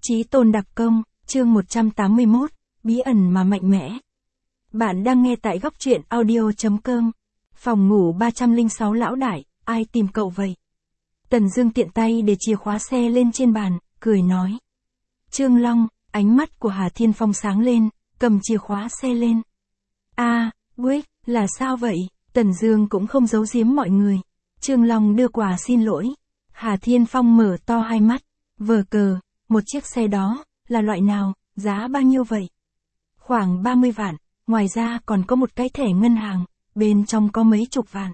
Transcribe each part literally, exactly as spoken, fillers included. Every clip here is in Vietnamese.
Chí tôn đặc công, chương một trăm tám mươi mốt, bí ẩn mà mạnh mẽ. Bạn đang nghe tại góc truyện audio chấm com. Phòng ngủ ba trăm lẻ sáu lão đại, ai tìm cậu vậy? Tần Dương tiện tay để chìa khóa xe lên trên bàn, cười nói. Trương Long, ánh mắt của Hà Thiên Phong sáng lên, cầm chìa khóa xe lên. A, à, Quyết, là sao vậy? Tần Dương cũng không giấu giếm mọi người. Trương Long đưa quà xin lỗi. Hà Thiên Phong mở to hai mắt. Vờ cờ, một chiếc xe đó, là loại nào, giá bao nhiêu vậy? Khoảng ba mươi vạn, ngoài ra còn có một cái thẻ ngân hàng, bên trong có mấy chục vạn.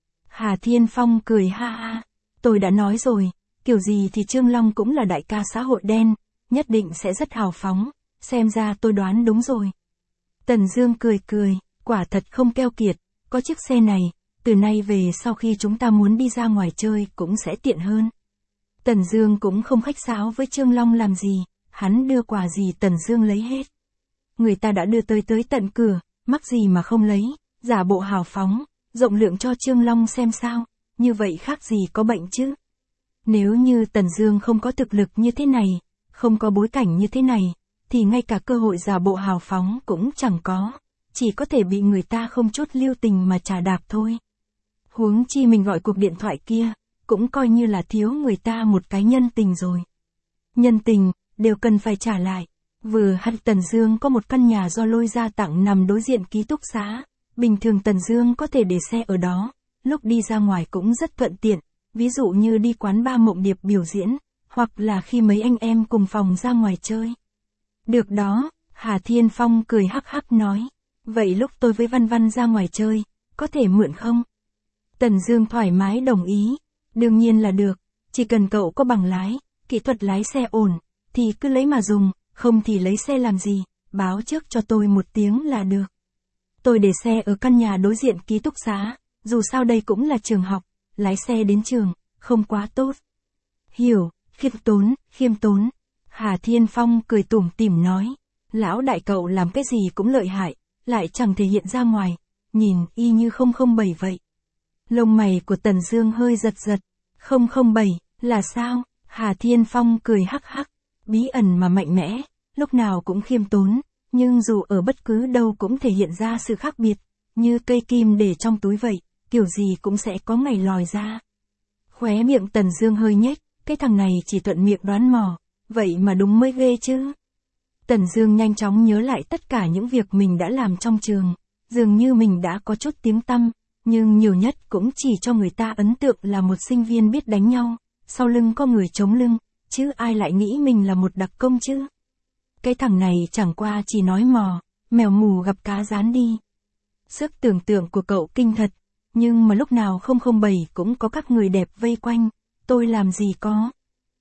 Hà Thiên Phong cười ha ha. Tôi đã nói rồi, kiểu gì thì Trương Long cũng là đại ca xã hội đen, nhất định sẽ rất hào phóng, xem ra tôi đoán đúng rồi. Tần Dương cười cười, quả thật không keo kiệt, có chiếc xe này, từ nay về sau khi chúng ta muốn đi ra ngoài chơi cũng sẽ tiện hơn. Tần Dương cũng không khách sáo với Trương Long làm gì, hắn đưa quà gì Tần Dương lấy hết. Người ta đã đưa tới tới tận cửa, mắc gì mà không lấy, giả bộ hào phóng, rộng lượng cho Trương Long xem sao, như vậy khác gì có bệnh chứ. Nếu như Tần Dương không có thực lực như thế này, không có bối cảnh như thế này, thì ngay cả cơ hội giả bộ hào phóng cũng chẳng có, chỉ có thể bị người ta không chút lưu tình mà trà đạp thôi. Huống chi mình gọi cuộc điện thoại kia, cũng coi như là thiếu người ta một cái nhân tình rồi. Nhân tình, đều cần phải trả lại. Vừa hay Tần Dương có một căn nhà do Lôi gia tặng nằm đối diện ký túc xá, bình thường Tần Dương có thể để xe ở đó, lúc đi ra ngoài cũng rất thuận tiện, ví dụ như đi quán bar Mộng Điệp biểu diễn, hoặc là khi mấy anh em cùng phòng ra ngoài chơi. Được đó, Hà Thiên Phong cười hắc hắc nói, vậy lúc tôi với Văn Văn ra ngoài chơi, có thể mượn không? Tần Dương thoải mái đồng ý. Đương nhiên là được, chỉ cần cậu có bằng lái, kỹ thuật lái xe ổn, thì cứ lấy mà dùng, không thì lấy xe làm gì, báo trước cho tôi một tiếng là được. Tôi để xe ở căn nhà đối diện ký túc xá, dù sao đây cũng là trường học, lái xe đến trường, không quá tốt. Hiểu, khiêm tốn, khiêm tốn. Hà Thiên Phong cười tủm tỉm nói, lão đại cậu làm cái gì cũng lợi hại, lại chẳng thể hiện ra ngoài, nhìn y như không không bảy vậy. Lông mày của Tần Dương hơi giật giật. không không bảy, là sao? Hà Thiên Phong cười hắc hắc. Bí ẩn mà mạnh mẽ, lúc nào cũng khiêm tốn, nhưng dù ở bất cứ đâu cũng thể hiện ra sự khác biệt, như cây kim để trong túi vậy, kiểu gì cũng sẽ có ngày lòi ra. Khóe miệng Tần Dương hơi nhếch, cái thằng này chỉ thuận miệng đoán mò, vậy mà đúng mới ghê chứ. Tần Dương nhanh chóng nhớ lại tất cả những việc mình đã làm trong trường, dường như mình đã có chút tiếng tăm. Nhưng nhiều nhất cũng chỉ cho người ta ấn tượng là một sinh viên biết đánh nhau, sau lưng có người chống lưng, chứ ai lại nghĩ mình là một đặc công chứ. Cái thằng này chẳng qua chỉ nói mò, mèo mù gặp cá rán đi. Sức tưởng tượng của cậu kinh thật, nhưng mà lúc nào không không bảy cũng có các người đẹp vây quanh, tôi làm gì có.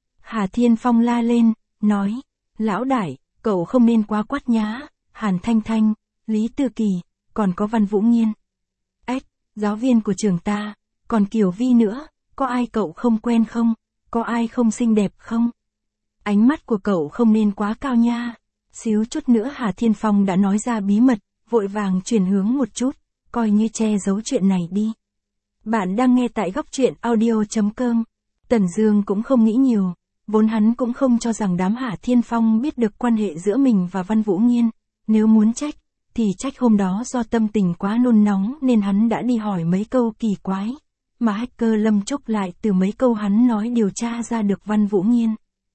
Hà Thiên Phong la lên, nói, lão đại, cậu không nên quá quát nhá, Hàn Thanh Thanh, Lý Tư Kỳ, còn có Văn Vũ Nghiên. Ếch, giáo viên của trường ta, còn Kiều Vi nữa, có ai cậu không quen không, có ai không xinh đẹp không? Ánh mắt của cậu không nên quá cao nha. Xíu chút nữa Hà Thiên Phong đã nói ra bí mật, vội vàng chuyển hướng một chút, coi như che giấu chuyện này đi. Bạn đang nghe tại góc truyện audio chấm com. Tần Dương cũng không nghĩ nhiều, vốn hắn cũng không cho rằng đám Hà Thiên Phong biết được quan hệ giữa mình và Văn Vũ Nghiên, nếu muốn trách, thì trách hôm đó do tâm tình quá nôn nóng nên hắn đã đi hỏi mấy câu kỳ quái, mà hacker Lâm Trúc lại từ mấy câu hắn nói điều tra ra được Văn Vũ Nghiên.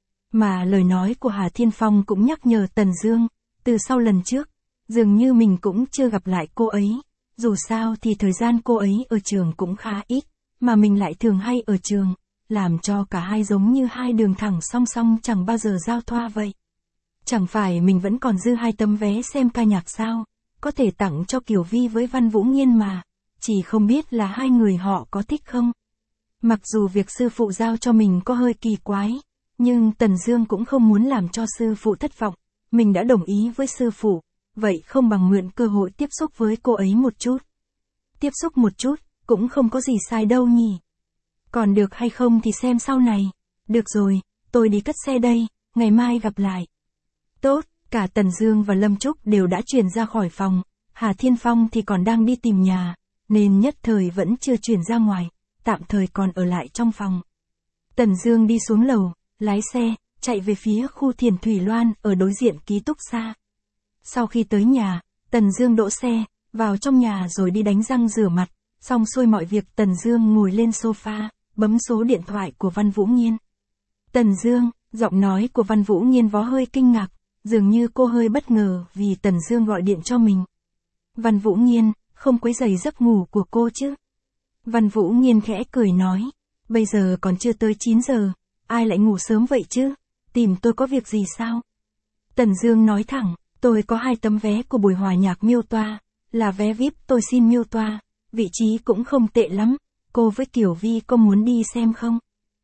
Mà lời nói của Hà Thiên Phong cũng nhắc nhở Tần Dương, từ sau lần trước, dường như mình cũng chưa gặp lại cô ấy, dù sao thì thời gian cô ấy ở trường cũng khá ít, mà mình lại thường hay ở trường, làm cho cả hai giống như hai đường thẳng song song chẳng bao giờ giao thoa vậy. Chẳng phải mình vẫn còn dư hai tấm vé xem ca nhạc sao? Có thể tặng cho Kiều Vi với Văn Vũ Nghiên mà, chỉ không biết là hai người họ có thích không. Mặc dù việc sư phụ giao cho mình có hơi kỳ quái, nhưng Tần Dương cũng không muốn làm cho sư phụ thất vọng, mình đã đồng ý với sư phụ, vậy không bằng mượn cơ hội tiếp xúc với cô ấy một chút. Tiếp xúc một chút, cũng không có gì sai đâu nhỉ. Còn được hay không thì xem sau này. Được rồi, tôi đi cất xe đây, ngày mai gặp lại. Tốt. Cả Tần Dương và Lâm Trúc đều đã chuyển ra khỏi phòng, Hà Thiên Phong thì còn đang đi tìm nhà, nên nhất thời vẫn chưa chuyển ra ngoài, tạm thời còn ở lại trong phòng. Tần Dương đi xuống lầu, lái xe, chạy về phía khu Thiền Thủy Loan ở đối diện ký túc xá. Sau khi tới nhà, Tần Dương đỗ xe, vào trong nhà rồi đi đánh răng rửa mặt, xong xuôi mọi việc Tần Dương ngồi lên sofa, bấm số điện thoại của Văn Vũ Nghiên. Tần Dương, giọng nói của Văn Vũ Nghiên vó hơi kinh ngạc, dường như cô hơi bất ngờ vì Tần Dương gọi điện cho mình. Văn Vũ Nghiên, không quấy rầy giấc ngủ của cô chứ? Văn Vũ Nghiên khẽ cười nói, bây giờ còn chưa tới chín giờ, ai lại ngủ sớm vậy chứ? Tìm tôi có việc gì sao? Tần Dương nói thẳng, tôi có hai tấm vé của buổi hòa nhạc Miêu Toa, là vé vi ai pi tôi xin Miêu Toa, vị trí cũng không tệ lắm, cô với Kiều Vi có muốn đi xem không?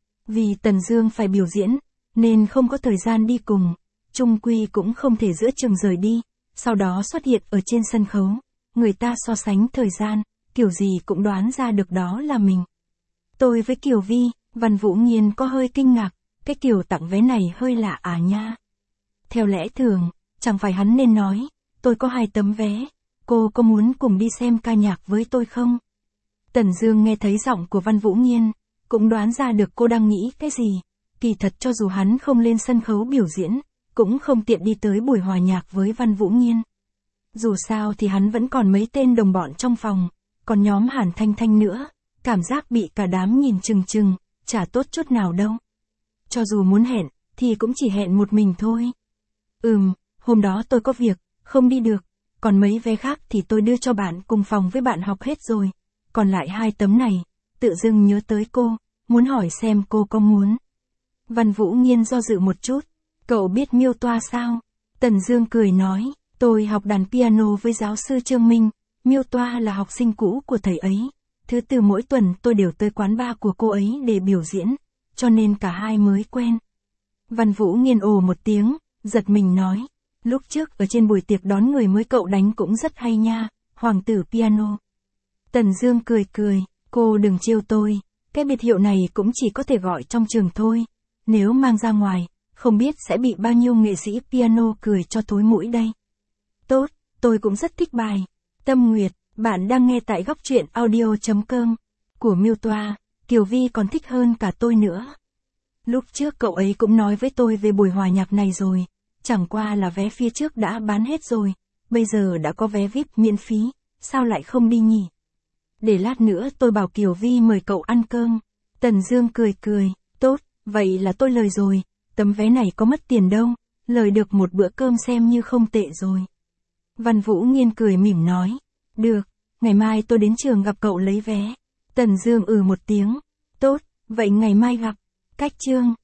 Vì Tần Dương phải biểu diễn, nên không có thời gian đi cùng, chung quy cũng không thể giữa chừng rời đi, sau đó xuất hiện ở trên sân khấu, người ta so sánh thời gian, kiểu gì cũng đoán ra được đó là mình. Tôi với Kiều Vi, Văn Vũ Nghiên có hơi kinh ngạc, cái kiểu tặng vé này hơi lạ à nha. Theo lẽ thường, chẳng phải hắn nên nói, tôi có hai tấm vé, cô có muốn cùng đi xem ca nhạc với tôi không? Tần Dương nghe thấy giọng của Văn Vũ Nghiên, cũng đoán ra được cô đang nghĩ cái gì, kỳ thật cho dù hắn không lên sân khấu biểu diễn, cũng không tiện đi tới buổi hòa nhạc với Văn Vũ Nghiên. Dù sao thì hắn vẫn còn mấy tên đồng bọn trong phòng, còn nhóm Hàn Thanh Thanh nữa, cảm giác bị cả đám nhìn chừng chừng, chả tốt chút nào đâu. Cho dù muốn hẹn, thì cũng chỉ hẹn một mình thôi. Ừm, hôm đó tôi có việc, không đi được, còn mấy vé khác thì tôi đưa cho bạn cùng phòng với bạn học hết rồi. Còn lại hai tấm này, tự dưng nhớ tới cô, muốn hỏi xem cô có muốn. Văn Vũ Nghiên do dự một chút, cậu biết Miêu Toa sao? Tần Dương cười nói, tôi học đàn piano với giáo sư Trương Minh, Miêu Toa là học sinh cũ của thầy ấy. Thứ từ mỗi tuần tôi đều tới quán bar của cô ấy để biểu diễn, cho nên cả hai mới quen. Văn Vũ Nghiên ồ một tiếng, giật mình nói, lúc trước ở trên buổi tiệc đón người mới cậu đánh cũng rất hay nha, hoàng tử piano. Tần Dương cười cười, cô đừng trêu tôi, cái biệt hiệu này cũng chỉ có thể gọi trong trường thôi, nếu mang ra ngoài, không biết sẽ bị bao nhiêu nghệ sĩ piano cười cho thối mũi đây. Tốt, tôi cũng rất thích bài Tâm Nguyệt, bạn đang nghe tại góc truyện audio chấm com của Miêu Toa, Kiều Vi còn thích hơn cả tôi nữa. Lúc trước cậu ấy cũng nói với tôi về buổi hòa nhạc này rồi, chẳng qua là vé phía trước đã bán hết rồi, bây giờ đã có vé vi ai pi miễn phí, sao lại không đi nhỉ? Để lát nữa tôi bảo Kiều Vi mời cậu ăn cơm. Tần Dương cười cười, tốt, vậy là tôi lời rồi, tấm vé này có mất tiền đâu, lời được một bữa cơm xem như không tệ rồi. Văn Vũ Nghiên cười mỉm nói, được, ngày mai tôi đến trường gặp cậu lấy vé. Tần Dương ừ một tiếng, tốt, vậy ngày mai gặp. Cách chương